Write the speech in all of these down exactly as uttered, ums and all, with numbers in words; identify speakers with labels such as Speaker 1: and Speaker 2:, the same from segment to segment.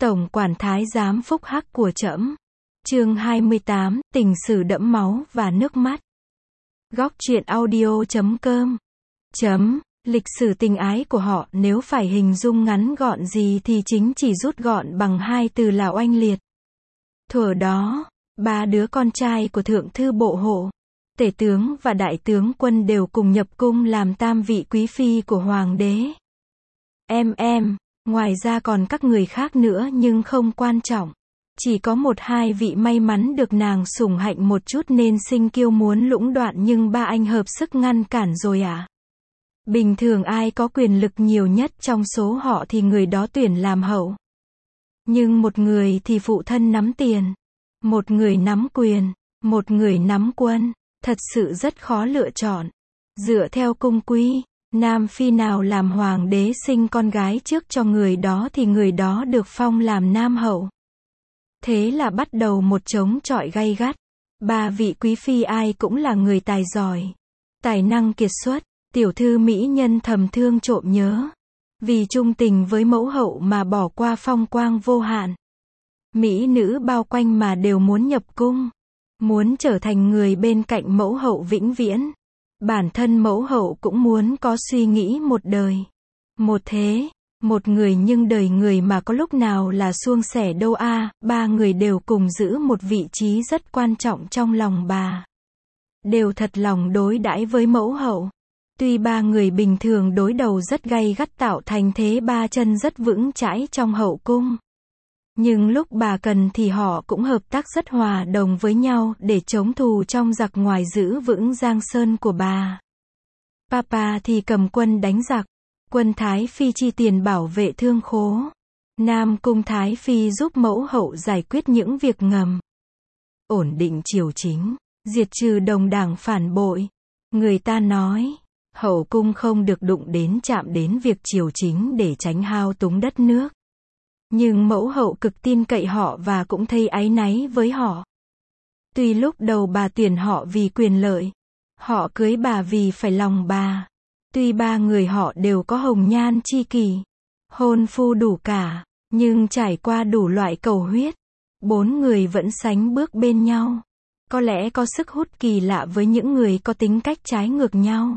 Speaker 1: Tổng quản thái giám phúc hắc của trẫm. Chương hai mươi tám, tình sử đẫm máu và nước mắt. Góc truyện audio chấm com. Chấm, lịch sử tình ái của họ nếu phải hình dung ngắn gọn gì thì chính chỉ rút gọn bằng hai từ là oanh liệt. Thuở đó, ba đứa con trai của thượng thư bộ hộ, tể tướng và đại tướng quân đều cùng nhập cung làm tam vị quý phi của hoàng đế. Em em, ngoài ra còn các người khác nữa nhưng không quan trọng. Chỉ có một hai vị may mắn được nàng sủng hạnh một chút nên sinh kiêu muốn lũng đoạn nhưng ba anh hợp sức ngăn cản rồi à. Bình thường ai có quyền lực nhiều nhất trong số họ thì người đó tuyển làm hậu. Nhưng một người thì phụ thân nắm tiền, một người nắm quyền, một người nắm quân, thật sự rất khó lựa chọn. Dựa theo cung quy, nam phi nào làm hoàng đế sinh con gái trước cho người đó thì người đó được phong làm nam hậu. Thế là bắt đầu một chống chọi gay gắt. Ba vị quý phi ai cũng là người tài giỏi, tài năng kiệt xuất. Tiểu thư mỹ nhân thầm thương trộm nhớ, vì trung tình với mẫu hậu mà bỏ qua phong quang vô hạn. Mỹ nữ bao quanh mà đều muốn nhập cung, muốn trở thành người bên cạnh mẫu hậu vĩnh viễn. Bản thân mẫu hậu cũng muốn có suy nghĩ một đời, một thế, một người nhưng đời người mà có lúc nào là suông sẻ đâu a. À, ba người đều cùng giữ một vị trí rất quan trọng trong lòng bà. Đều thật lòng đối đãi với mẫu hậu. Tuy ba người bình thường đối đầu rất gay gắt tạo thành thế ba chân rất vững chãi trong hậu cung. Nhưng lúc bà cần thì họ cũng hợp tác rất hòa đồng với nhau để chống thù trong giặc ngoài giữ vững giang sơn của bà. Papa thì cầm quân đánh giặc, quân Thái Phi chi tiền bảo vệ thương khố. Nam cung Thái Phi giúp mẫu hậu giải quyết những việc ngầm. Ổn định triều chính, diệt trừ đồng đảng phản bội. Người ta nói, hậu cung không được đụng đến chạm đến việc triều chính để tránh hao túng đất nước. Nhưng mẫu hậu cực tin cậy họ và cũng thấy áy náy với họ. Tuy lúc đầu bà tuyển họ vì quyền lợi, họ cưới bà vì phải lòng bà. Tuy ba người họ đều có hồng nhan chi kỷ, hôn phu đủ cả, nhưng trải qua đủ loại cầu huyết, bốn người vẫn sánh bước bên nhau. Có lẽ có sức hút kỳ lạ với những người có tính cách trái ngược nhau.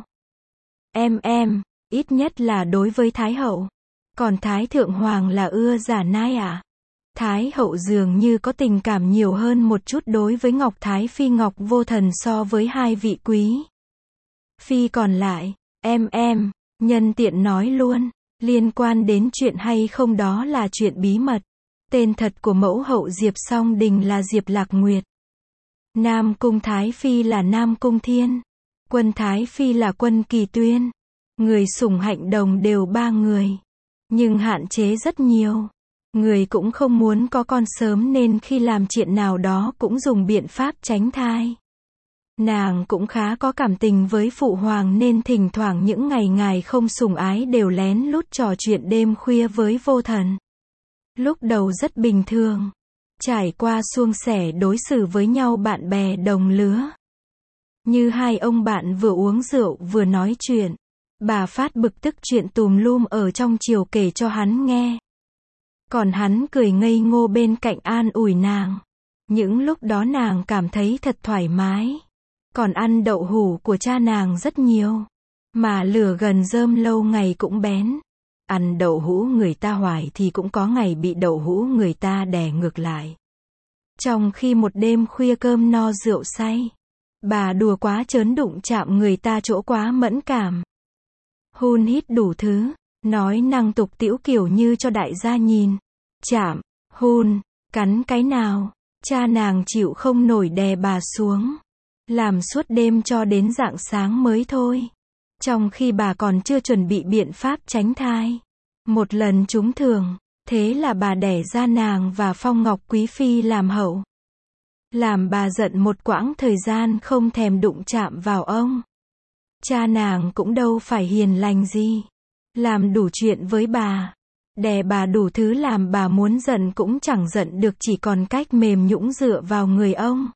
Speaker 1: Em em, ít nhất là đối với Thái hậu. Còn Thái thượng hoàng là ưa giả nai à? Thái hậu dường như có tình cảm nhiều hơn một chút đối với Ngọc Thái Phi Ngọc Vô Thần so với hai vị quý phi còn lại. Em em, nhân tiện nói luôn, liên quan đến chuyện hay không đó là chuyện bí mật. Tên thật của mẫu hậu Diệp Song Đình là Diệp Lạc Nguyệt. Nam cung Thái Phi là Nam cung Thiên. Quân Thái Phi là Quân Kỳ Tuyên. Người sủng hạnh đồng đều ba người. Nhưng hạn chế rất nhiều. Người cũng không muốn có con sớm nên khi làm chuyện nào đó cũng dùng biện pháp tránh thai. Nàng cũng khá có cảm tình với phụ hoàng nên thỉnh thoảng những ngày ngài không sủng ái đều lén lút trò chuyện đêm khuya với Vô Thần. Lúc đầu rất bình thường. Trải qua suông sẻ đối xử với nhau bạn bè đồng lứa. Như hai ông bạn vừa uống rượu vừa nói chuyện. Bà phát bực tức chuyện tùm lum ở trong triều kể cho hắn nghe. Còn hắn cười ngây ngô bên cạnh an ủi nàng. Những lúc đó nàng cảm thấy thật thoải mái. Còn ăn đậu hũ của cha nàng rất nhiều. Mà lửa gần rơm lâu ngày cũng bén. Ăn đậu hũ người ta hoài thì cũng có ngày bị đậu hũ người ta đè ngược lại. Trong khi một đêm khuya cơm no rượu say, bà đùa quá trớn đụng chạm người ta chỗ quá mẫn cảm. Hun hít đủ thứ, nói năng tục tĩu kiểu như cho đại gia nhìn. Chạm, hun, cắn cái nào, cha nàng chịu không nổi đè bà xuống. Làm suốt đêm cho đến rạng sáng mới thôi. Trong khi bà còn chưa chuẩn bị biện pháp tránh thai. Một lần trúng thường, thế là bà đẻ ra nàng và phong ngọc quý phi làm hậu. Làm bà giận một quãng thời gian không thèm đụng chạm vào ông. Cha nàng cũng đâu phải hiền lành gì. Làm đủ chuyện với bà. Đè bà đủ thứ làm bà muốn giận cũng chẳng giận được chỉ còn cách mềm nhũn dựa vào người ông.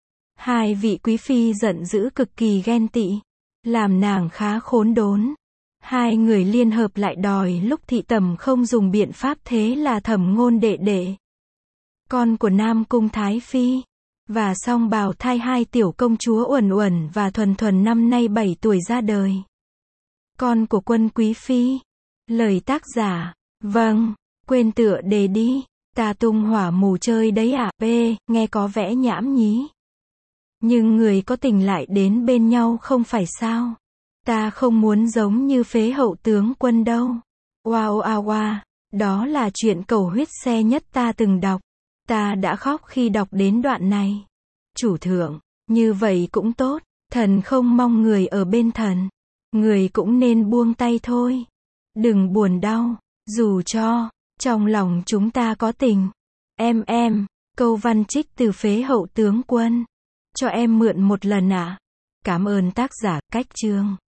Speaker 1: Hai vị quý phi giận dữ cực kỳ ghen tị. Làm nàng khá khốn đốn. Hai người liên hợp lại đòi lúc thị tẩm không dùng biện pháp, thế là Thẩm Ngôn Đệ Đệ, con của Nam Cung Thái Phi, và Song bào thai hai tiểu công chúa Uẩn Uẩn và Thuần Thuần năm nay bảy tuổi ra đời. Con của Quân Quý Phi. Lời tác giả. Vâng, quên tựa đề đi. Ta tung hỏa mù chơi đấy à? P, nghe có vẻ nhảm nhí. Nhưng người có tình lại đến bên nhau không phải sao? Ta không muốn giống như phế hậu tướng quân đâu. Wow wow wow, đó là chuyện cầu huyết xe nhất ta từng đọc. Ta đã khóc khi đọc đến đoạn này. Chủ thượng, như vậy cũng tốt, thần không mong người ở bên thần. Người cũng nên buông tay thôi. Đừng buồn đau, dù cho, trong lòng chúng ta có tình. Em em, câu văn trích từ phế hậu tướng quân. Cho em mượn một lần ạ. À? Cảm ơn tác giả, cách chương.